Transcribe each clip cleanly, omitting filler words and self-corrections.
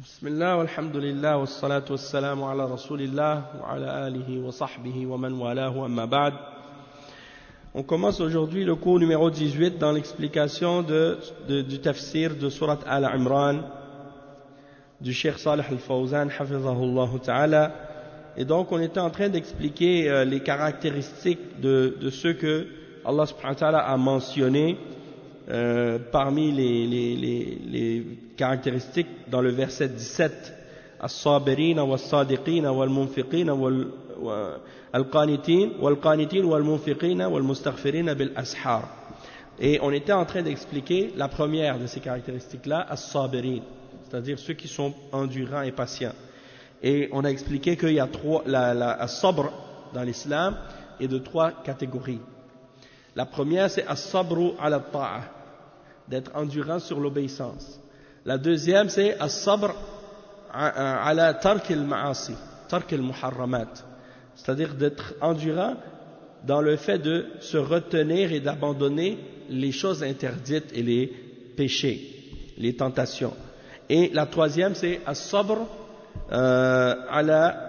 بسم الله والحمد لله والصلاة والسلام على رسول الله وعلى آله وصحبه ومن والاه أما بعد. On commence aujourd'hui le cours numéro 18 dans l'explication du tafsir de Surat Al-Imran du Cheikh Salih Al-Fawzan hafizahullah ta'ala. Et donc on était en train d'expliquer les caractéristiques de ceux que Allah subhanahu wa ta'ala a mentionnés parmi les caractéristiques dans le verset 17, as-sabirina was-sadiqina wal-munfiqina wal-qanitin wal-munfiqina wal-mustaghfirina bil-ashar. Et on était en train d'expliquer la première de ces caractéristiques-là, as-sabirin, c'est-à-dire ceux qui sont endurants et patients. Et on a expliqué qu'il y a as-sabr dans l'islam est de trois catégories. La première, c'est as-sabru ala ta'a, d'être endurant sur l'obéissance. La deuxième, c'est as-sabr ala tark al-ma'asi, tark al-muharramat, c'est-à-dire d'être endurant dans le fait de se retenir et d'abandonner les choses interdites et les péchés, les tentations. Et la troisième, c'est as-sabr ala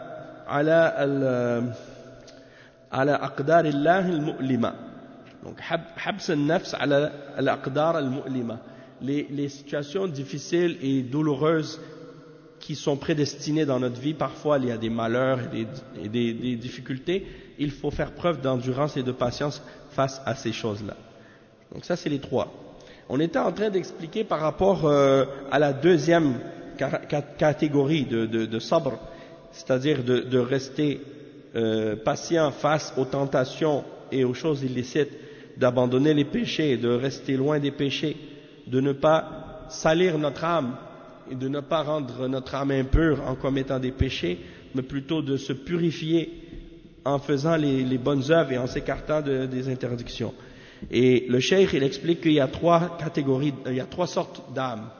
aqdar Allah al-mu'lima. Donc, habs al-nafs ala al-aqdar al-mu'lima. Les situations difficiles et douloureuses qui sont prédestinées dans notre vie, parfois il y a des malheurs et des difficultés, il faut faire preuve d'endurance et de patience face à ces choses-là. Donc ça c'est les trois. On était en train d'expliquer par rapport à la deuxième catégorie de sabr, c'est-à-dire de rester patient face aux tentations et aux choses illicites, d'abandonner les péchés, de rester loin des péchés, de ne pas salir notre âme et de ne pas rendre notre âme impure en commettant des péchés, mais plutôt de se purifier en faisant les bonnes œuvres et en s'écartant des interdictions. Et le cheikh, il explique qu'il y a trois catégories, il y a trois sortes d'âmes.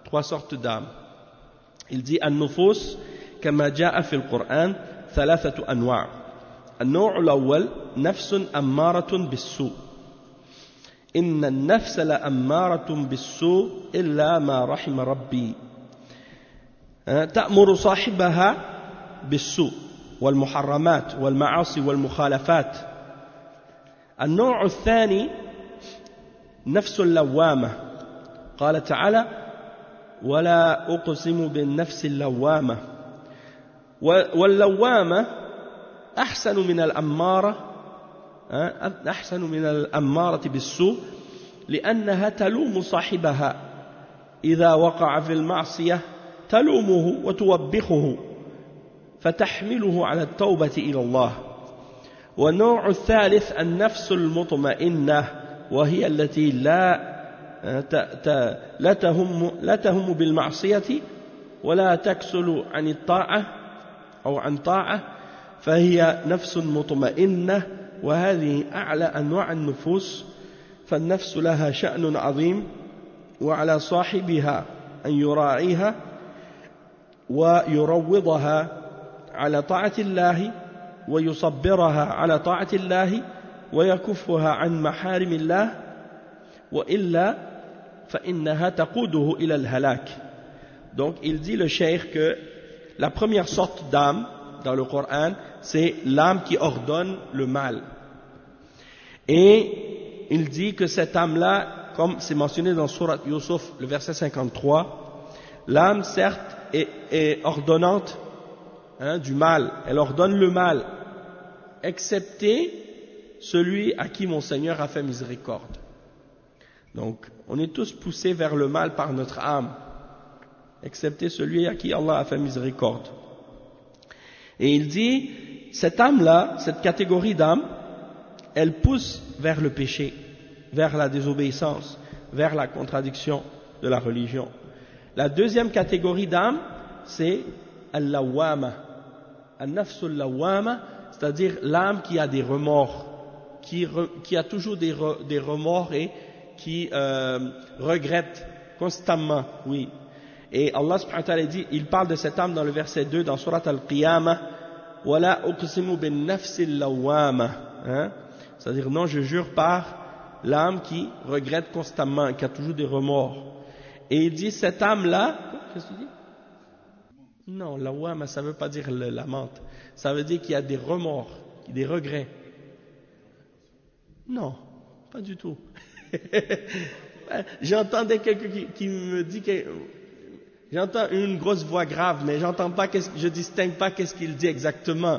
Il dit an-nufus kama jaa fi al-Qur'an thalathatu anwa'. النوع الأول نفس أمارة بالسوء إن النفس لأمارة بالسوء إلا ما رحم ربي تأمر صاحبها بالسوء والمحرمات والمعاصي والمخالفات. النوع الثاني نفس اللوامة قال تعالى ولا أقسم بالنفس اللوامة واللوامة أحسن من الأمارة بالسوء لأنها تلوم صاحبها إذا وقع في المعصية تلومه وتوبخه فتحمله على التوبة إلى الله. والنوع الثالث النفس المطمئنة وهي التي لا تهم بالمعصية ولا تكسل عن الطاعة أو عن طاعة فهي نفس مطمئنة وهذه أعلى أنواع النفوس. فالنفس لها شأن عظيم وعلى صاحبها أن يراعيها ويروضها على طاعة الله ويصبرها على طاعة الله ويكفها عن محارم الله وإلا فإنها تقوده إلى الهلاك. Donc il dit le cheikh que la première sorte d'âme dans le Coran, c'est l'âme qui ordonne le mal. Et il dit que cette âme-là, comme c'est mentionné dans Surat Yusuf, le verset 53, l'âme certes est ordonnante du mal, elle ordonne le mal, excepté celui à qui mon Seigneur a fait miséricorde. Donc, on est tous poussés vers le mal par notre âme, excepté celui à qui Allah a fait miséricorde. Et il dit, cette âme-là, cette catégorie d'âme, elle pousse vers le péché, vers la désobéissance, vers la contradiction de la religion. La deuxième catégorie d'âme, c'est al-lawama, al-nafsul lawama, c'est-à-dire l'âme qui a des remords, qui a toujours des remords et qui regrette constamment, oui. Et Allah subhanahu wa ta'ala dit, il parle de cette âme dans le verset 2 dans Surat Al-Qiyamah, wala uqsimu bin nafsil lawama, c'est-à-dire non, je jure par l'âme qui regrette constamment, qui a toujours des remords. Et il dit cette âme-là, qu'est-ce que tu dis? Non, lawama, ça ne veut pas dire la menthe. Ça veut dire qu'il y a des remords, des regrets. Non, pas du tout. J'entendais quelqu'un qui me dit que... J'entends une grosse voix grave, mais je distingue pas qu'est-ce qu'il dit exactement.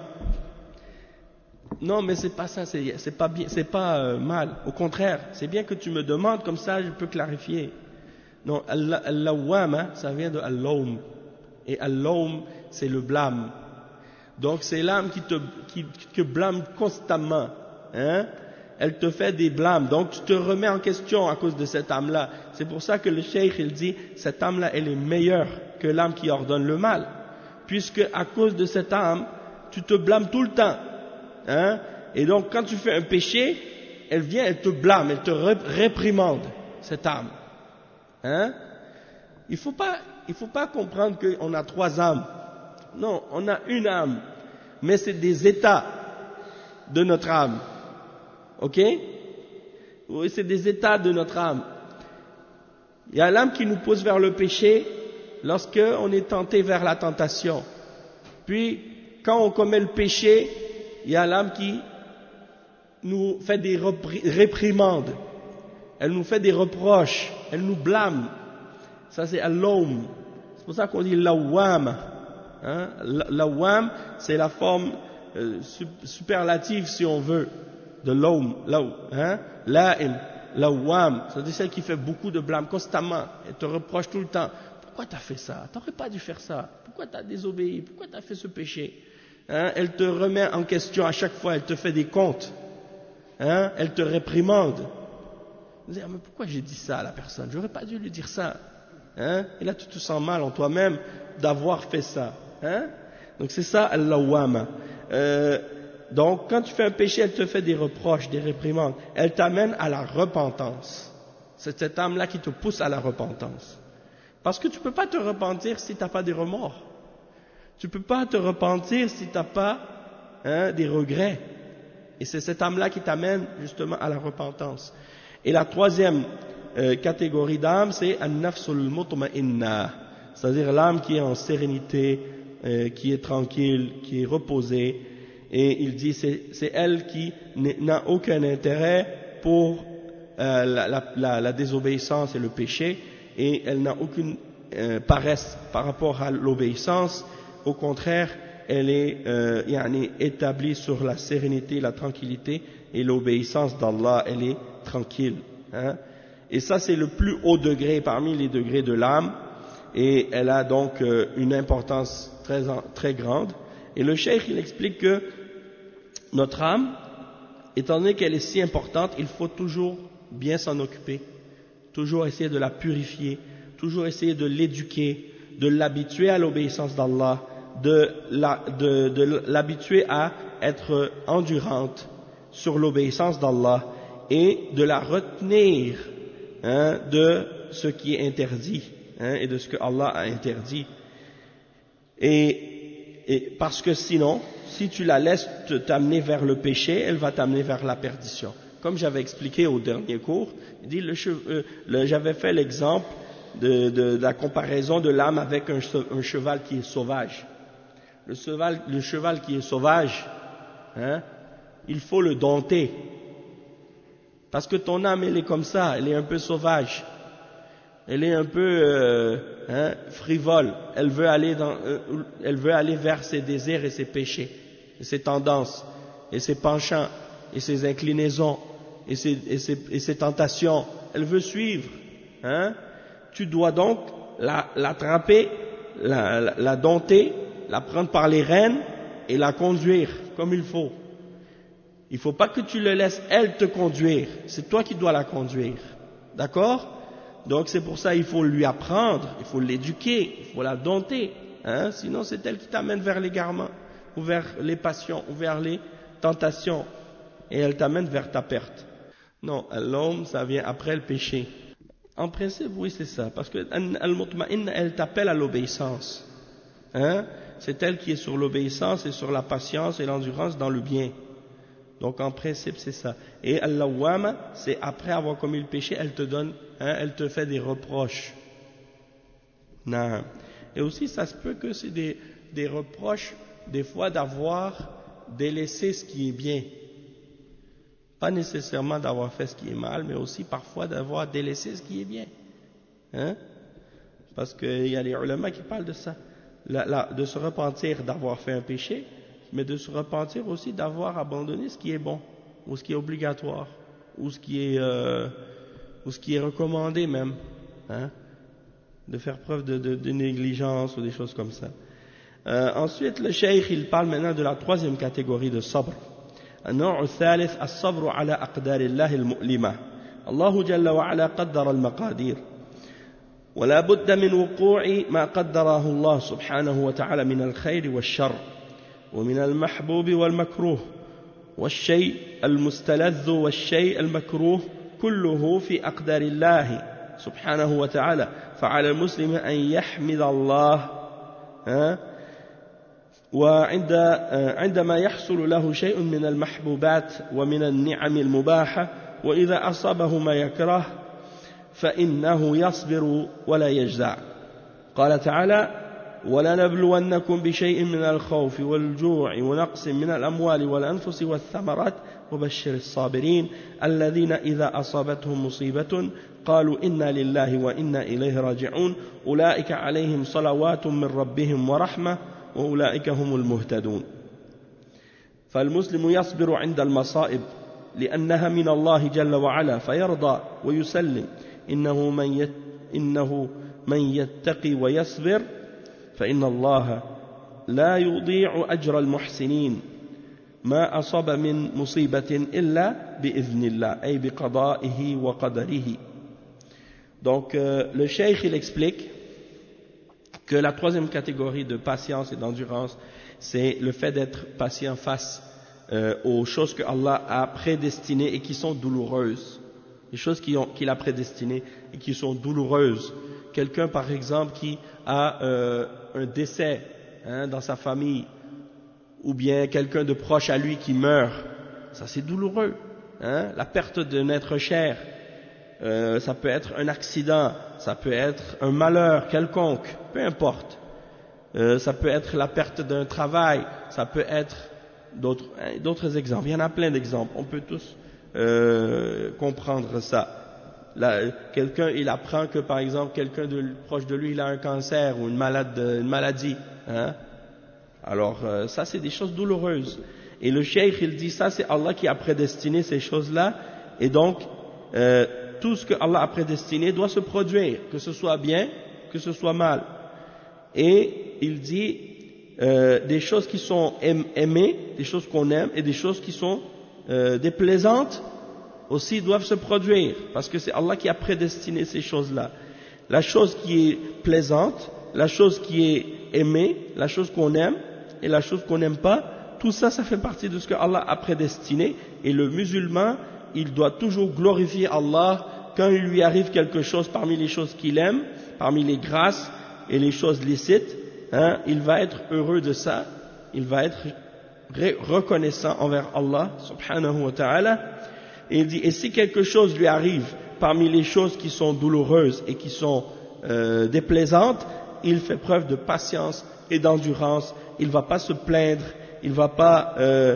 Non, mais c'est pas ça, c'est pas bien, c'est pas mal. Au contraire, c'est bien que tu me demandes, comme ça je peux clarifier. Non, al-lawama, ça vient de al-lawm. Et al-lawm, c'est le blâme. Donc c'est l'âme qui te blâme constamment. Hein? Elle te fait des blâmes. Donc tu te remets en question à cause de cette âme-là. C'est pour ça que le cheikh, il dit, cette âme-là, elle est meilleure que l'âme qui ordonne le mal. Puisque à cause de cette âme, tu te blâmes tout le temps. Hein? Et donc quand tu fais un péché, elle vient, elle te blâme, elle te réprimande, cette âme. Hein? Il faut pas comprendre qu'on a trois âmes. Non, on a une âme, mais c'est des états de notre âme. Ok? Oui, c'est des états de notre âme. Il y a l'âme qui nous pousse vers le péché lorsque on est tenté vers la tentation. Puis, quand on commet le péché, il y a l'âme qui nous fait des réprimandes. Elle nous fait des reproches. Elle nous blâme. Ça, c'est al-lawm. C'est pour ça qu'on dit lawam. Hein? Lawam, c'est la forme superlative, si on veut, de lawm. Hein? La'im, lawam. C'est celle qui fait beaucoup de blâme constamment. Elle te reproche tout le temps. Pourquoi tu as fait ça? Tu n'aurais pas dû faire ça. Pourquoi tu as désobéi? Pourquoi tu as fait ce péché? Hein? Elle te remet en question à chaque fois. Elle te fait des comptes. Hein? Elle te réprimande. Vous dites, mais pourquoi j'ai dit ça à la personne? J'aurais pas dû lui dire ça. Hein? Et là, tu te sens mal en toi-même d'avoir fait ça. Hein? Donc c'est ça, al-lawama. Donc quand tu fais un péché, elle te fait des reproches, des réprimandes. Elle t'amène à la repentance. C'est cette âme-là qui te pousse à la repentance. Parce que tu ne peux pas te repentir si tu n'as pas des remords. Tu ne peux pas te repentir si tu n'as pas des regrets. Et c'est cette âme-là qui t'amène justement à la repentance. Et la troisième catégorie d'âme, c'est an-nafsul mutma'inna, c'est-à-dire l'âme qui est en sérénité, qui est tranquille, qui est reposée. Et il dit c'est elle qui n'a aucun intérêt pour la désobéissance et le péché, et elle n'a aucune paresse par rapport à l'obéissance. Au contraire, elle est établie sur la sérénité, la tranquillité et l'obéissance d'Allah. Elle est tranquille. Hein? Et ça, c'est le plus haut degré parmi les degrés de l'âme, et elle a donc une importance très grande. Et le cheikh, il explique que notre âme, étant donné qu'elle est si importante, il faut toujours bien s'en occuper, toujours essayer de la purifier, toujours essayer de l'éduquer, de l'habituer à l'obéissance d'Allah, de l'habituer à être endurante sur l'obéissance d'Allah, et de la retenir de ce qui est interdit et de ce que Allah a interdit. Et parce que sinon, si tu la laisses t'amener vers le péché, elle va t'amener vers la perdition. Comme j'avais expliqué au dernier cours, j'avais fait l'exemple de la comparaison de l'âme avec un cheval qui est sauvage. Le cheval qui est sauvage, il faut le dompter. Parce que ton âme, elle est comme ça, elle est un peu sauvage. Elle est un peu frivole. Elle veut aller vers ses désirs et ses péchés, et ses tendances, et ses penchants, et ses inclinaisons, et ses tentations. Elle veut suivre. Tu dois donc l'attraper, la dompter, la prendre par les rênes et la conduire comme il faut. Il ne faut pas que tu le laisses elle te conduire, c'est toi qui dois la conduire. D'accord? Donc c'est pour ça qu'il faut lui apprendre, il faut l'éduquer, il faut la dompter. Sinon c'est elle qui t'amène vers l'égarement, ou vers les passions, ou vers les tentations. Et elle t'amène vers ta perte. Non, l'homme, ça vient après le péché. En principe, oui, c'est ça. Parce que al-mutma'inna, elle t'appelle à l'obéissance. C'est elle qui est sur l'obéissance et sur la patience et l'endurance dans le bien. Donc en principe c'est ça. Et al-lawwama, c'est après avoir commis le péché, elle te donne, elle te fait des reproches. Non. Et aussi, ça se peut que c'est des reproches, des fois, d'avoir délaissé ce qui est bien. Pas nécessairement d'avoir fait ce qui est mal, mais aussi parfois d'avoir délaissé ce qui est bien. Hein? Parce qu'il y a les ulama qui parlent de ça. De se repentir d'avoir fait un péché, mais de se repentir aussi d'avoir abandonné ce qui est bon, ou ce qui est obligatoire, ou ce qui est recommandé même. Hein? De faire preuve de négligence ou des choses comme ça. Ensuite, le cheikh, il parle maintenant de la troisième catégorie de sabr. النوع الثالث الصبر على أقدار الله المؤلمة. الله جل وعلا قدر المقادير ولا بد من وقوع ما قدره الله سبحانه وتعالى من الخير والشر ومن المحبوب والمكروه والشيء المستلذ والشيء المكروه كله في أقدار الله سبحانه وتعالى فعلى المسلم أن يحمد الله وعندما يحصل له شيء من المحبوبات ومن النعم المباحة وإذا أصابه ما يكره فإنه يصبر ولا يجزع قال تعالى ولنبلونكم بشيء من الخوف والجوع ونقص من الأموال والأنفس والثمرات وبشر الصابرين الذين إذا أصابتهم مصيبة قالوا إنا لله وإنا إليه راجعون أولئك عليهم صلوات من ربهم ورحمة وأولئك هم المهتدون فالمسلم يصبر عند المصائب لأنها من الله جل وعلا فيرضى ويسلم إنه من يتقي ويصبر فإن الله لا يضيع أجر المحسنين ما أصاب من مصيبة إلا بإذن الله أي بقضائه وقدره. Donc le cheikh il explique que la troisième catégorie de patience et d'endurance, c'est le fait d'être patient face aux choses que Allah a prédestinées et qui sont douloureuses. Les choses qu'il a prédestinées et qui sont douloureuses. Quelqu'un, par exemple, qui a un décès dans sa famille, ou bien quelqu'un de proche à lui qui meurt, ça c'est douloureux. La perte d'un être cher, ça peut être un accident, ça peut être un malheur quelconque, peu importe. Ça peut être la perte d'un travail, ça peut être d'autres exemples. Il y en a plein d'exemples, on peut tous comprendre ça. Quelqu'un, il apprend que par exemple quelqu'un de proche de lui, il a un cancer ou une maladie. Alors ça c'est des choses douloureuses. Et le cheikh il dit ça c'est Allah qui a prédestiné ces choses-là, et donc tout ce que Allah a prédestiné doit se produire, que ce soit bien, que ce soit mal. Et il dit des choses qui sont aimées, des choses qu'on aime, et des choses qui sont déplaisantes aussi doivent se produire, parce que c'est Allah qui a prédestiné ces choses-là. La chose qui est plaisante, la chose qui est aimée, la chose qu'on aime et la chose qu'on n'aime pas, tout ça, ça fait partie de ce que Allah a prédestiné, et le musulman, il doit toujours glorifier Allah quand il lui arrive quelque chose parmi les choses qu'il aime, parmi les grâces et les choses licites, il va être heureux de ça, il va être reconnaissant envers Allah subhanahu wa ta'ala. Et il dit, et si quelque chose lui arrive parmi les choses qui sont douloureuses et qui sont déplaisantes, il fait preuve de patience et d'endurance, il ne va pas se plaindre, il ne va pas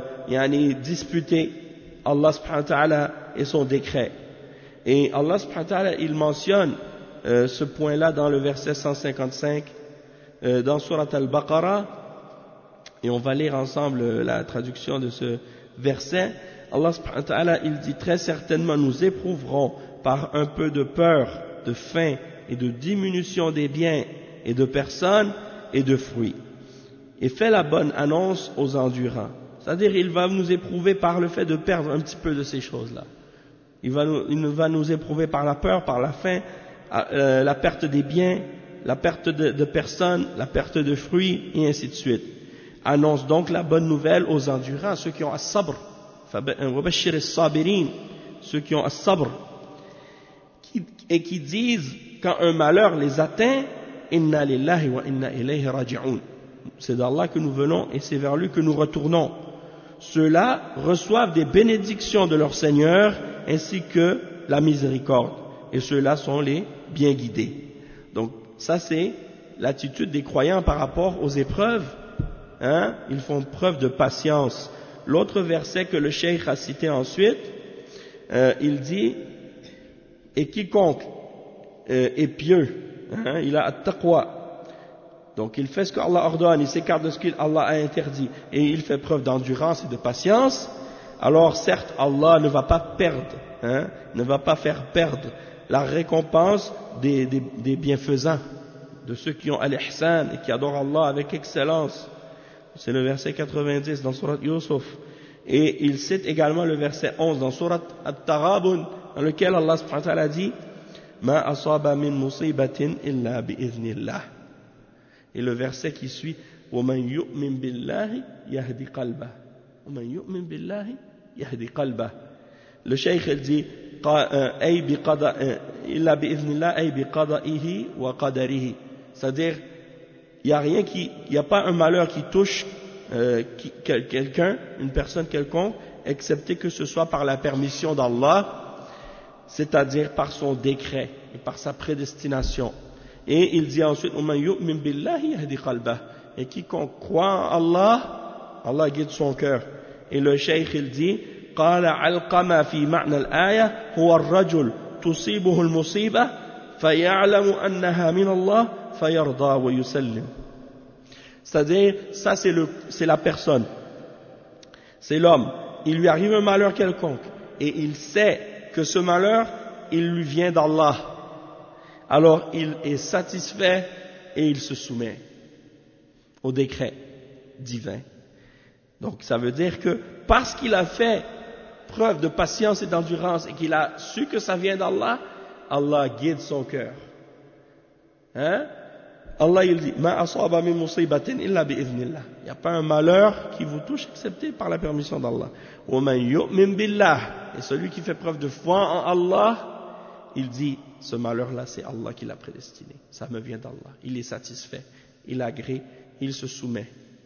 disputer Allah subhanahu wa ta'ala et son décret. Et Allah subhanahu wa ta'ala, il mentionne ce point-là dans le verset 155 dans Surat Al-Baqarah, et on va lire ensemble la traduction de ce verset. Allah subhanahu wa ta'ala, il dit très certainement nous éprouverons par un peu de peur, de faim et de diminution des biens et de personnes et de fruits. Et fait la bonne annonce aux endurants. C'est-à-dire, il va nous éprouver par le fait de perdre un petit peu de ces choses-là. Il va nous éprouver par la peur, par la faim, la perte des biens, la perte de personnes, la perte de fruits, et ainsi de suite. Annonce donc la bonne nouvelle aux endurants, ceux qui ont as-sabr, ceux qui ont as-sabr, et qui disent, quand un malheur les atteint, inna lillahi wa inna ilayhi raji'un. C'est d'Allah que nous venons et c'est vers lui que nous retournons. Ceux-là reçoivent des bénédictions de leur Seigneur ainsi que la miséricorde. Et ceux-là sont les bien guidés. Donc ça c'est l'attitude des croyants par rapport aux épreuves. Hein? Ils font preuve de patience. L'autre verset que le cheikh a cité ensuite, il dit, et quiconque est pieux, hein, il a at-taqwa. Donc il fait ce qu'Allah ordonne, il s'écarte de ce qu'Allah a interdit, et il fait preuve d'endurance et de patience. Alors certes, Allah ne va pas perdre, hein, ne va pas faire perdre la récompense des bienfaisants, de ceux qui ont al-ihsan et qui adorent Allah avec excellence. C'est le verset 90 dans Surat Yusuf. Et il cite également le verset 11 dans Surat At-Taghabun, dans lequel Allah subhanahu wa ta'ala dit Ma asaba min musibatin illa bi'idhnillah. Et le verset qui suit وَمَنْ يُؤْمِنْ بِاللَّهِ يَهْدِ قَلْبَهِ وَمَنْ يُؤْمِنْ بِاللَّهِ يَهْدِ قَلْبَهِ. Le cheikh il dit إِلَّا بِإِذْنِ اللَّهِ أي بِقَضَئِهِ وَقَدَرِهِ. C'est-à-dire, il n'y a pas un malheur qui touche quelqu'un, une personne quelconque, excepté que ce soit par la permission d'Allah, c'est-à-dire par son décret et par sa prédestination. Et il dit ensuite et quiconque croit en Allah, Allah guide son cœur. Et le cheikh il dit قال علقمة في معنى الآية هو الرجل تصيبه المصيبة فيعلم أنها من الله فيرضى ويسلم. C'est-à-dire, ça c'est la personne, c'est l'homme. Il lui arrive un malheur quelconque et il sait que ce malheur, il lui vient d'Allah. Alors il est satisfait et il se soumet au décret divin. Donc ça veut dire que parce qu'il a fait preuve de patience et d'endurance et qu'il a su que ça vient d'Allah, Allah guide son cœur. Hein? Allah il dit Ma asaba min musibatin illa bi'idhnillah. Il n'y a pas un malheur qui vous touche excepté par la permission d'Allah. Wa man yu'min billah. Et celui qui fait preuve de foi en Allah, il dit ce malheur-là, c'est Allah qui l'a prédestiné. Ça me vient d'Allah. Il est satisfait, il agrée, il se soumet.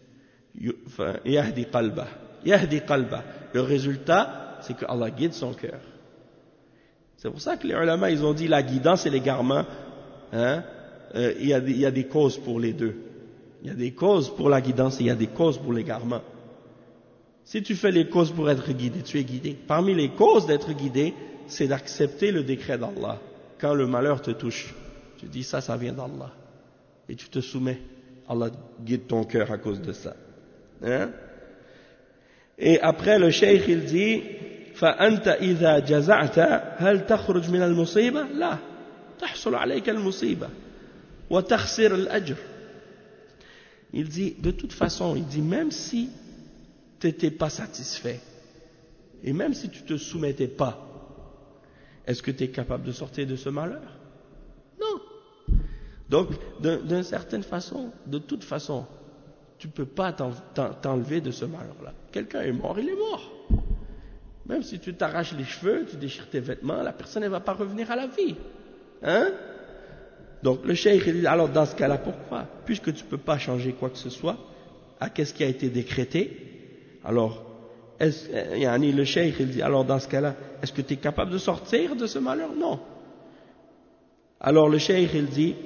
Yahdi qalba. Yahdi qalba. Le résultat, c'est que Allah guide son cœur. C'est pour ça que les ulama, ils ont dit la guidance et l'égarement, hein, il y a des causes pour les deux. Il y a des causes pour la guidance et il y a des causes pour l'égarement. Si tu fais les causes pour être guidé, tu es guidé. Parmi les causes d'être guidé, c'est d'accepter le décret d'Allah. Quand le malheur te touche, tu dis ça vient d'Allah. Et tu te soumets. Allah guide ton cœur à cause de ça. Hein? Et après le cheikh il dit فأنت إذا جزعت هل تخرج من المصيبة؟ لا تحصل عليك المصيبة وتخسر الأجر. Il dit de toute façon, il dit même si tu n'étais pas satisfait et même si tu te soumettais pas, est-ce que tu es capable de sortir de ce malheur? Non. Donc d'une certaine façon, de toute façon, tu ne peux pas t'enlever de ce malheur-là. Quelqu'un est mort, il est mort. Même si tu t'arraches les cheveux, tu déchires tes vêtements, la personne ne va pas revenir à la vie. Hein? Donc le cheikh il dit, alors dans ce cas-là, pourquoi? Puisque tu ne peux pas changer quoi que ce soit, à qu'est-ce qui a été décrété, alors, le cheikh il dit, alors dans ce cas-là, est-ce que tu es capable de sortir de ce malheur? Non. Alors le cheikh il dit,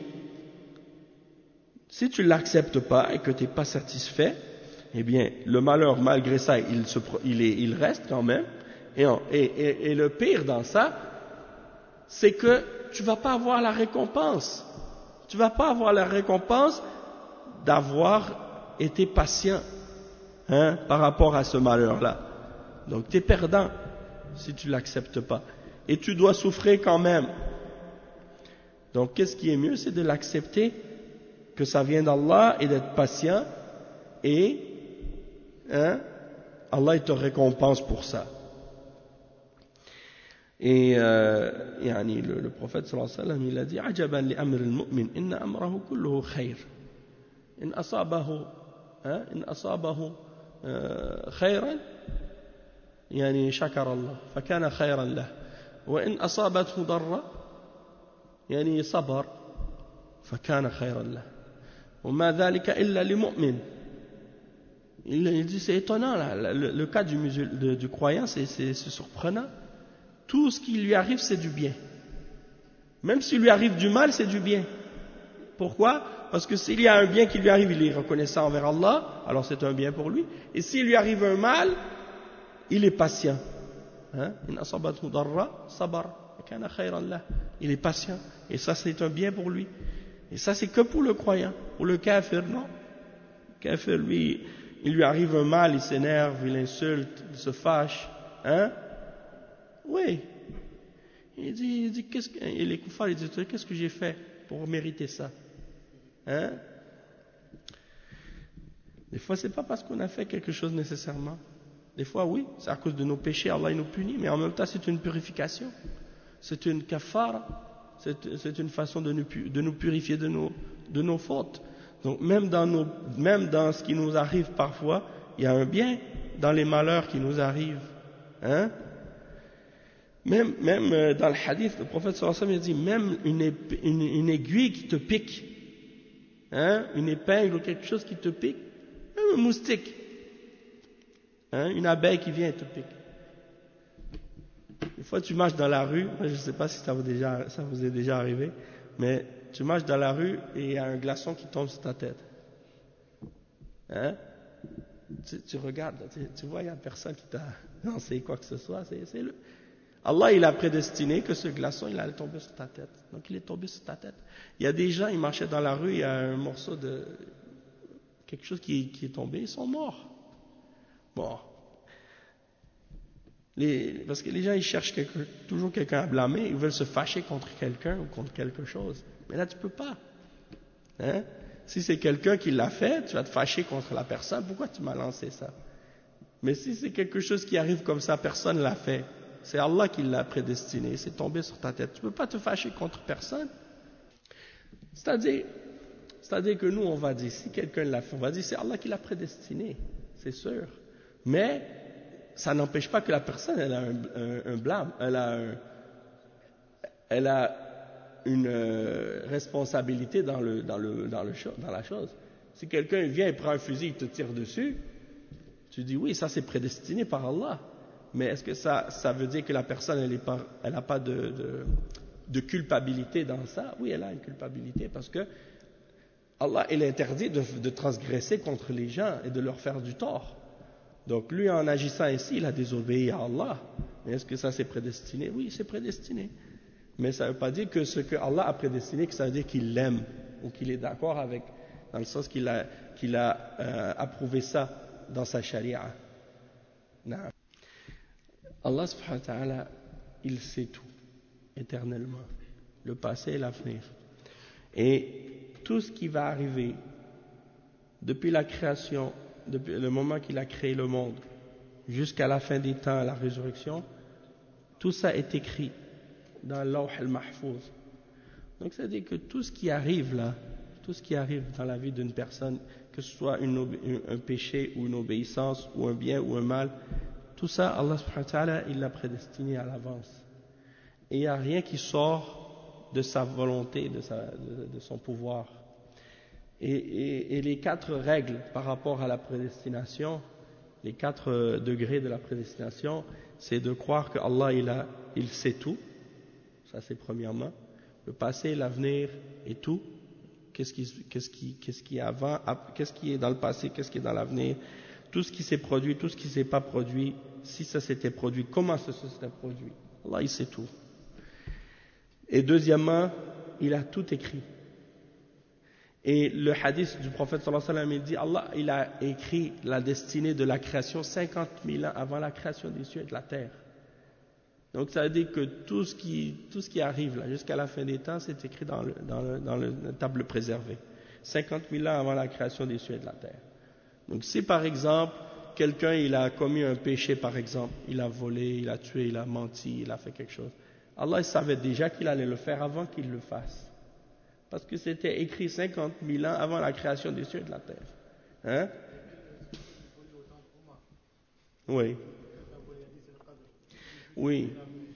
si tu ne l'acceptes pas et que tu n'es pas satisfait, eh bien, le malheur, malgré ça, il reste quand même. Et le pire dans ça, c'est que tu ne vas pas avoir la récompense. Tu ne vas pas avoir la récompense d'avoir été patient, hein, par rapport à ce malheur-là. Donc, tu es perdant si tu ne l'acceptes pas. Et tu dois souffrir quand même. Donc, qu'est-ce qui est mieux? C'est de l'accepter, que ça vient d'Allah, et d'être patient, et hein, Allah il te récompense pour ça. Et le prophète sallallahu alayhi wa sallam il a dit ajaban li amr al-mu'min inna amrahu kulluhu khayr in asabahu khayran yani shakara Allah fakana khayran lahu wa in asabathu darra yani sabar fakana khayran lahu wa ma dhalika illa li mu'min. Il dit c'est étonnant là, le cas du croyant c'est surprenant. Tout ce qui lui arrive c'est du bien. Même s'il lui arrive du mal c'est du bien. Pourquoi? Parce que s'il y a un bien qui lui arrive, il est reconnaissant envers Allah, alors c'est un bien pour lui. Et s'il lui arrive un mal, il est patient. Hein? Il est patient. Et ça, c'est un bien pour lui. Et ça, c'est que pour le croyant. Pour le kafir, non. Le kafir, lui, il lui arrive un mal, il s'énerve, il insulte, il se fâche. Hein? Oui. Il dit et les koufars, ils disent, qu'est-ce que j'ai fait pour mériter ça? Hein? Des fois, c'est pas parce qu'on a fait quelque chose nécessairement. Des fois, oui, c'est à cause de nos péchés, Allah il nous punit, mais en même temps, c'est une purification. C'est une kafara. C'est une façon de nous purifier de nos fautes. Donc, même dans ce qui nous arrive parfois, il y a un bien dans les malheurs qui nous arrivent. Hein? Même dans le hadith, le prophète sallallahu alayhi wa sallam dit, même une aiguille qui te pique, hein, une épingle ou quelque chose qui te pique, même un moustique, hein, une abeille qui vient et te pique. Des fois tu marches dans la rue, moi, je ne sais pas si ça vous est déjà arrivé, mais tu marches dans la rue et il y a un glaçon qui tombe sur ta tête. Hein? Tu regardes, tu vois, il n'y a personne qui t'a lancé quoi que ce soit, c'est le... Allah, il a prédestiné que ce glaçon, il allait tomber sur ta tête. Donc, il est tombé sur ta tête. Il y a des gens, ils marchaient dans la rue, il y a un morceau de quelque chose qui est tombé, ils sont morts. Bon. Parce que les gens, ils cherchent toujours quelqu'un à blâmer, ils veulent se fâcher contre quelqu'un ou contre quelque chose. Mais là, tu peux pas. Hein? Si c'est quelqu'un qui l'a fait, tu vas te fâcher contre la personne. Pourquoi tu m'as lancé ça? Mais si c'est quelque chose qui arrive comme ça, personne l'a fait. C'est Allah qui l'a prédestiné, c'est tombé sur ta tête. Tu ne peux pas te fâcher contre personne. C'est-à-dire que nous, on va dire, si quelqu'un l'a fait, on va dire, c'est Allah qui l'a prédestiné, c'est sûr. Mais ça n'empêche pas que la personne, elle a un blâme, elle a une responsabilité dans la chose. Si quelqu'un vient et prend un fusil, il te tire dessus, tu dis, oui, ça c'est prédestiné par Allah. Mais est-ce que ça veut dire que la personne, elle n'a pas de culpabilité dans ça? Oui, elle a une culpabilité parce que Allah, il interdit de transgresser contre les gens et de leur faire du tort. Donc lui, en agissant ainsi, il a désobéi à Allah. Mais est-ce que ça c'est prédestiné? Oui, c'est prédestiné. Mais ça ne veut pas dire que ce que Allah a prédestiné, que ça veut dire qu'il l'aime ou qu'il est d'accord avec, dans le sens qu'il a approuvé ça dans sa charia. Non. Allah subhanahu wa ta'ala, il sait tout, éternellement, le passé et l'avenir. Et tout ce qui va arriver depuis la création, depuis le moment qu'il a créé le monde, jusqu'à la fin des temps, à la résurrection, tout ça est écrit dans l'Awh al-Mahfouz. Donc ça veut dire que tout ce qui arrive là, tout ce qui arrive dans la vie d'une personne, que ce soit un péché ou une obéissance, ou un bien ou un mal, tout ça, Allah subhanahu wa ta'ala, il l'a prédestiné à l'avance. Et il n'y a rien qui sort de sa volonté, de son pouvoir. Et les 4 règles par rapport à la prédestination, les 4 degrés de la prédestination, c'est de croire que Allah, il sait tout. Ça, c'est premièrement. Le passé, l'avenir et tout. Qu'est-ce qui est avant, qu'est-ce qui est dans le passé, qu'est-ce qui est dans l'avenir. Tout ce qui s'est produit, tout ce qui ne s'est pas produit, si ça s'était produit, comment ça se serait produit. Allah, il sait tout. Et deuxièmement, il a tout écrit. Et le hadith du prophète sallallahu alayhi wa sallam, il dit, Allah, il a écrit la destinée de la création 50 000 ans avant la création des cieux et de la terre. Donc ça veut dire que tout ce qui arrive là, jusqu'à la fin des temps, c'est écrit dans la table préservée. 50 000 ans avant la création des cieux et de la terre. Donc si par exemple, quelqu'un il a commis un péché par exemple, il a volé, il a tué, il a menti, il a fait quelque chose, Allah il savait déjà qu'il allait le faire avant qu'il le fasse. Parce que c'était écrit 50 000 ans avant la création des cieux et de la terre. Hein? Oui. Oui.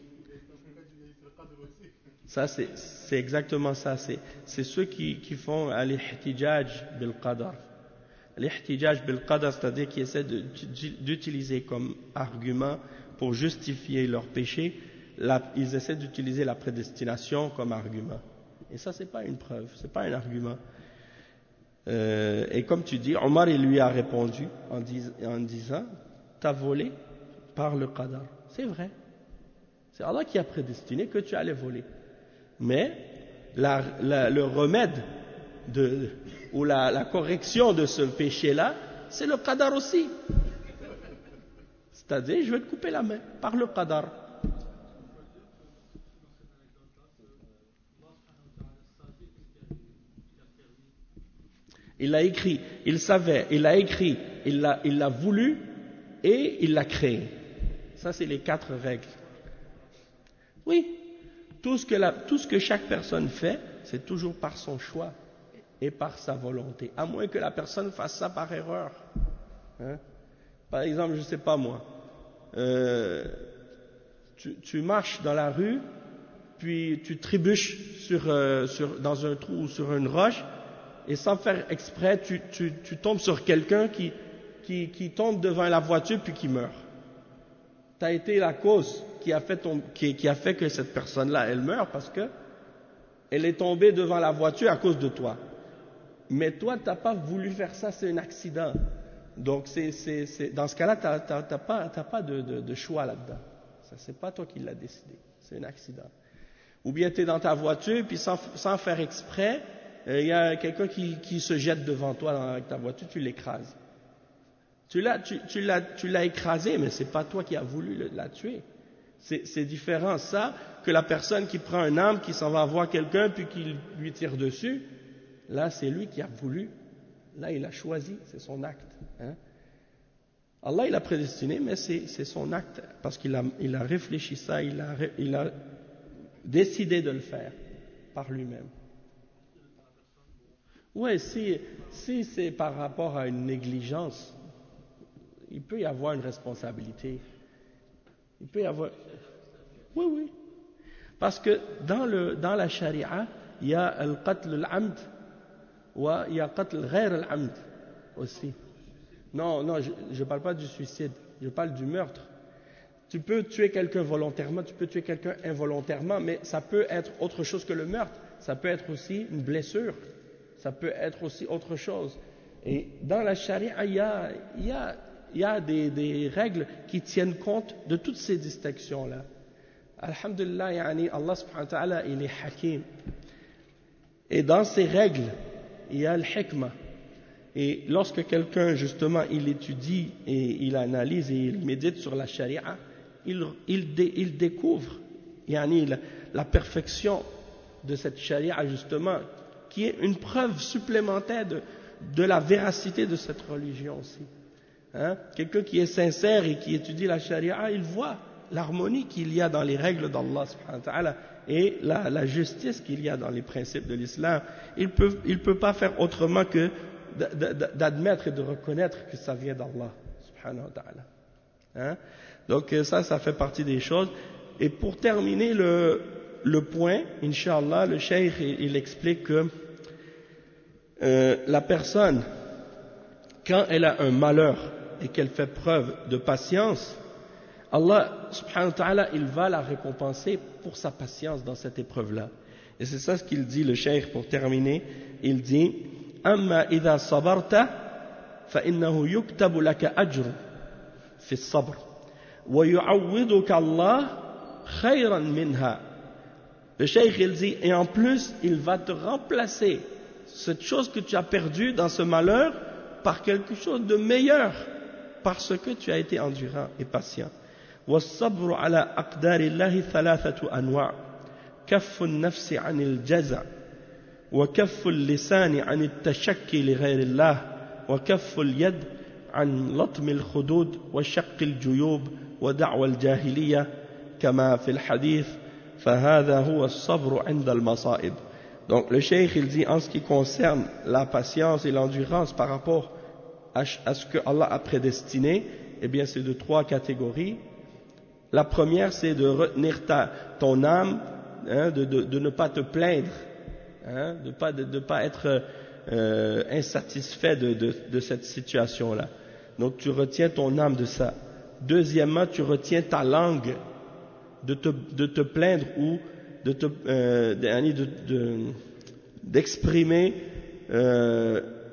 Ça c'est exactement ça. C'est ceux qui font al-ihtijaj bil-qadar. L'ihtijaj bil-qadar, c'est-à-dire qui essaient d'utiliser comme argument pour justifier leur péché, ils essaient d'utiliser la prédestination comme argument. Et ça, c'est pas une preuve, c'est pas un argument. Et comme tu dis, Omar il lui a répondu en disant t'as volé par le qadar. C'est vrai, c'est Allah qui a prédestiné que tu allais voler, mais le remède ou la correction de ce péché là, c'est le qadar aussi. C'est-à-dire, je vais te couper la main par le qadar. Il l'a écrit, il savait, il l'a écrit, il l'a voulu et il l'a créé. Ça, c'est les 4 règles. Oui, tout ce que chaque personne fait, c'est toujours par son choix et par sa volonté, à moins que la personne fasse ça par erreur. Hein? Par exemple, je ne sais pas moi, tu marches dans la rue, puis tu trébuches dans un trou ou sur une roche, et sans faire exprès, tu tombes sur quelqu'un qui tombe devant la voiture puis qui meurt. Tu as été la cause qui a fait que cette personne-là, elle meurt parce que elle est tombée devant la voiture à cause de toi. Mais toi, tu n'as pas voulu faire ça, c'est un accident. Donc, dans ce cas-là, tu n'as pas de choix là-dedans. Ça, c'est pas toi qui l'as décidé, c'est un accident. Ou bien tu es dans ta voiture, puis sans faire exprès, il y a quelqu'un qui se jette devant toi avec ta voiture, tu l'écrases. Tu l'as écrasé, mais c'est pas toi qui as voulu la tuer. C'est différent ça que la personne qui prend un arme, qui s'en va voir quelqu'un, puis qui lui tire dessus. Là, c'est lui qui a voulu. Là, il a choisi, c'est son acte. Hein? Allah, il a prédestiné, mais c'est son acte, parce qu'il a réfléchi ça, il a décidé de le faire par lui-même. Oui, si c'est par rapport à une négligence, il peut y avoir une responsabilité. Il peut y avoir... Oui. Parce que dans la charia, il y a al-qatl al-amd, ou il y a qatl ghayr al-amd aussi. Non, je ne parle pas du suicide, je parle du meurtre. Tu peux tuer quelqu'un volontairement, tu peux tuer quelqu'un involontairement, mais ça peut être autre chose que le meurtre. Ça peut être aussi une blessure. Ça peut être aussi autre chose. Et dans la charia, il y a des règles qui tiennent compte de toutes ces distinctions-là. Alhamdulillah, Allah subhanahu wa ta'ala, il est hakim. Et dans ces règles, il y a le hikmah. Et lorsque quelqu'un, justement, il étudie et il analyse et il médite sur la charia, il découvre la perfection de cette charia, justement, qui est une preuve supplémentaire de la véracité de cette religion aussi. Hein? Quelqu'un qui est sincère et qui étudie la charia, il voit l'harmonie qu'il y a dans les règles d'Allah subhanahu wa ta'ala et la justice qu'il y a dans les principes de l'islam. Il peut pas faire autrement que d'admettre et de reconnaître que ça vient d'Allah subhanahu wa ta'ala. Hein? Donc ça fait partie des choses. Et pour terminer le point, Inch'Allah, le cheikh il explique que la personne, quand elle a un malheur et qu'elle fait preuve de patience, Allah subhanahu wa ta'ala, il va la récompenser pour sa patience dans cette épreuve-là. Et c'est ça ce qu'il dit, le cheikh, pour terminer. Il dit أما إذا صبرت فإنه يكتب لك أجر في الصبر ويعوضك الله خيرا منها. Le cheikh il dit, et en plus il va te remplacer cette chose que tu as perdue dans ce malheur par quelque chose de meilleur parce que tu as été endurant et patient. والصبر على أقدار الله 3 أنواع كف النفس عن الجزع وكف اللسان عن التشكي لغير الله وكف اليد عن لطم الخدود وشق الجيوب ودعوى الجاهلية كما في الحديث فهذا هو الصبر عند المصائب. Donc le cheikh il dit en ce qui concerne la patience et l'endurance par rapport à ce que Allah a prédestiné, eh bien c'est de 3 catégories. La première c'est de retenir ton âme, hein, de ne pas te plaindre, hein, de pas être insatisfait de cette situation-là. Donc tu retiens ton âme de ça. Deuxièmement, tu retiens ta langue de te plaindre ou d'exprimer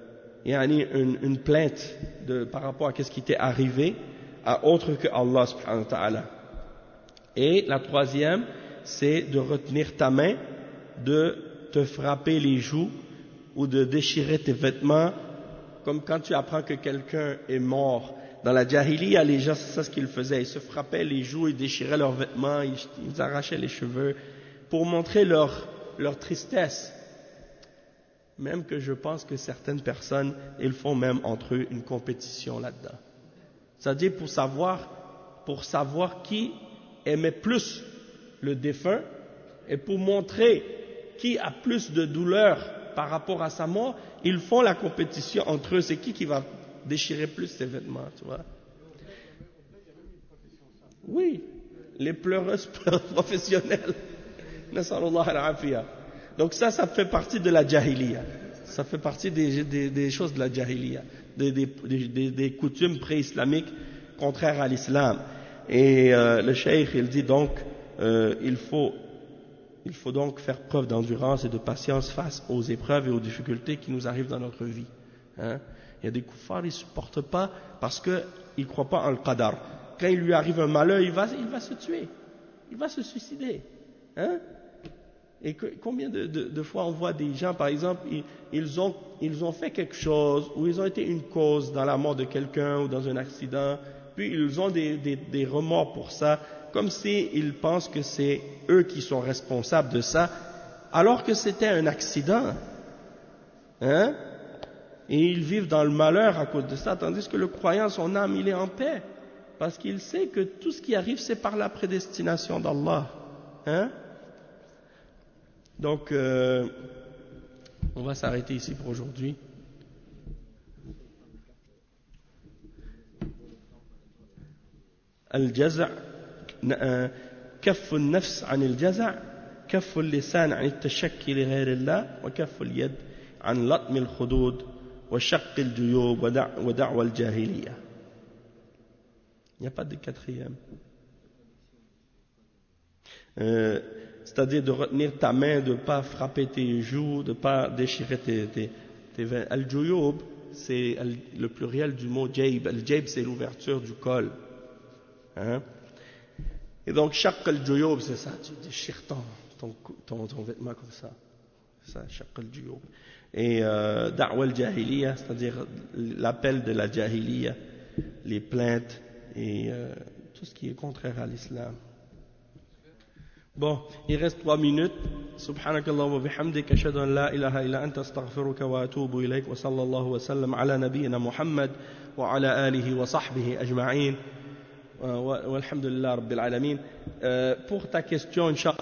une plainte par rapport à ce qui t'est arrivé à autre que Allah subhanahu wa ta'ala. Et la troisième, c'est de retenir ta main, de te frapper les joues ou de déchirer tes vêtements, comme quand tu apprends que quelqu'un est mort. Dans la Jahiliya, les gens, c'est ça ce qu'ils faisaient, ils se frappaient les joues, ils déchiraient leurs vêtements, ils arrachaient les cheveux pour montrer leur tristesse. Même que je pense que certaines personnes, ils font même entre eux une compétition là-dedans. C'est-à-dire pour savoir qui aimait plus le défunt et pour montrer qui a plus de douleur par rapport à sa mort, ils font la compétition entre eux. C'est qui va déchirer plus ses vêtements, tu vois? Oui, les pleureuses professionnelles. Nasallallahu al-afiya. Donc ça fait partie de la jahiliya. Ça fait partie des choses de la jahiliya, des coutumes pré-islamiques contraires à l'islam. Et le cheikh, il dit donc, il faut donc faire preuve d'endurance et de patience face aux épreuves et aux difficultés qui nous arrivent dans notre vie. Hein? Il y a des kuffars, ils ne supportent pas parce qu'ils ne croient pas en le qadar. Quand il lui arrive un malheur, il va se tuer. Il va se suicider. Hein? Et combien de fois on voit des gens, par exemple, ils ont fait quelque chose, ou ils ont été une cause dans la mort de quelqu'un ou dans un accident, puis ils ont des remords pour ça, comme s'ils pensent que c'est eux qui sont responsables de ça, alors que c'était un accident. Hein? Et ils vivent dans le malheur à cause de ça, tandis que le croyant, son âme, il est en paix, parce qu'il sait que tout ce qui arrive, c'est par la prédestination d'Allah. Hein? Donc, on va s'arrêter ici pour aujourd'hui. Al-jaza' كف النفس عن الجزع كف اللسان عن التشكي لغير الله وكف اليد عن لطم الخدود وشق الجيوب ودعوى الجاهلية. Il n'y a pas de quatrième. C'est-à-dire de retenir ta main, de ne pas frapper tes joues, de ne pas déchirer tes veines. Al-juyub, c'est le pluriel du mot jayb. Al-jayb, c'est l'ouverture du col. Hein? Et donc, shaq al-juyub, c'est ça, tu déchires ton vêtement comme ça. C'est ça, shaq al-juyub. Et da'wa al-jahiliya, c'est-à-dire l'appel de la jahiliya, les plaintes et tout ce qui est contraire à l'islam. Bon, il reste 3 minutes. Subhanakallah wa bihamdik, ashhadu an la ilaha illa anta astaghfiruka wa atubu ilayk wa sallallahu wa sallam ala nabiyyina Muhammad wa ala alihi wa sahbihi ajma'in. Walhamdulillah rabbil alamin. Pour ta question, inshallah.